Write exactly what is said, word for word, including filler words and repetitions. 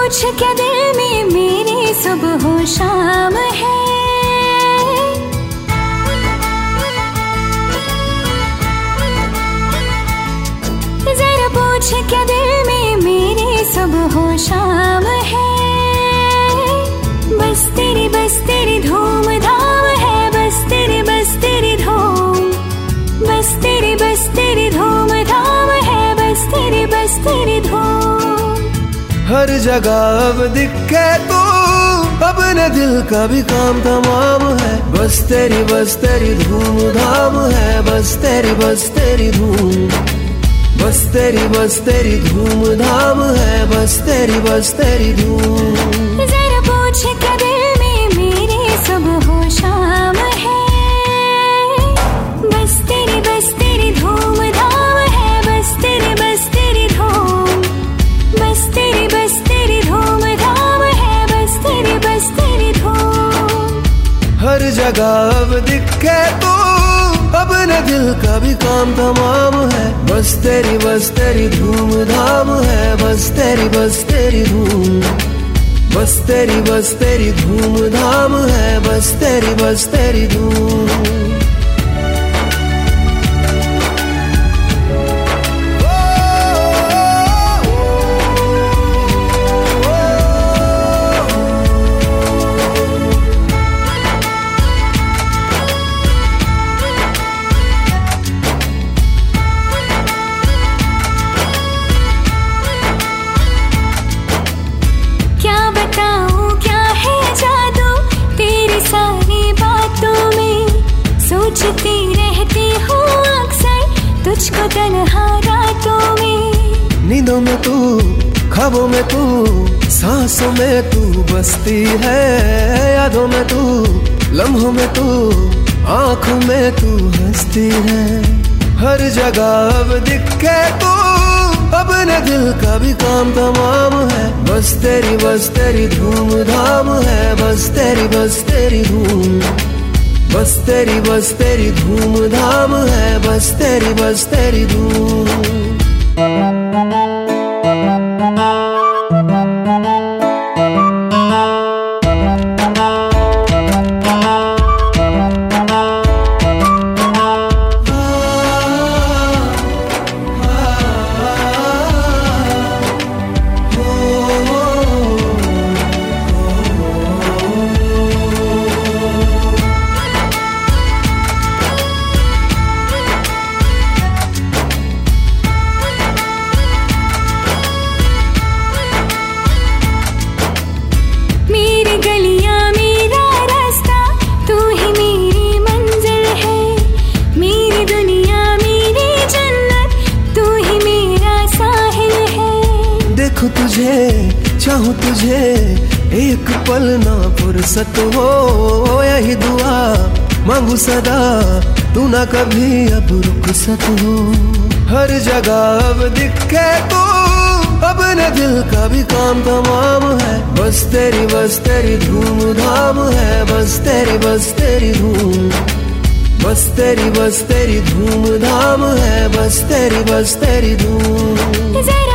पूछ क्या दिल में मेरे सुबह हो शाम है। जरा पूछ क्या दिल में मेरे सुबह हो शाम है। बस तेरी बस तेरी धूम धाम है, बस तेरी बस तेरी धूम, बस तेरी बस तेरी धूम धाम है, बस तेरी बस तेरी धूम। हर जगह अब दिखे तू, अब न दिल का भी काम तमाम है। बस तेरी बस तेरी धूम धाम है, बस तेरी बस तेरी धूम, बस तेरी बस तेरी धूम धाम है, बस तेरी बस तेरी धूम। जरा पूछ क्या दिल में मेरे सुबह हो शाम है। बस तेरी बस तेरी धूम धाम है, बस तेरी बस तेरी धूम, बस तेरी बस तेरी धूम धाम है, बस तेरी बस तेरी धूम। हर जगह अब दिखे तू, अब न दिल का भी काम तमाम है। बस तेरी बस तेरी धूम धाम है, बस तेरी बस तेरी धूम, बस तेरी बस तेरी धूम धाम है, बस तेरी बस तेरी धूम। सोचती रहती हूँ अक्सर तुझको तन्हा रातों में। नींदों में तू, ख्वाबों में तू, सांसों में तू बसती है। यादों में तू, लम्हों में तू, आँखों में तू हंसती है। हर जगह अब दिखे तू, अब न दिल का भी काम तमाम है। बस तेरी बस तेरी धूम धाम है, बस तेरी बस तेरी धूम, बस तेरी बस तेरी धूम धाम है, बस तेरी बस तेरी धूम। देखूं तुझे, चाहूं तुझे, एक पल ना फुर्सत हो। यही दुआ मांगू सदा, तू ना कभी अब रुखसत हो। हर जगह अब दिखे तू, अब न दिल का भी काम तमाम है। बस तेरी बस तेरी धूम धाम है, बस तेरी बस तेरी धूम, बस तेरी बस तेरी धूम धाम है, बस तेरी बस तेरी धूम।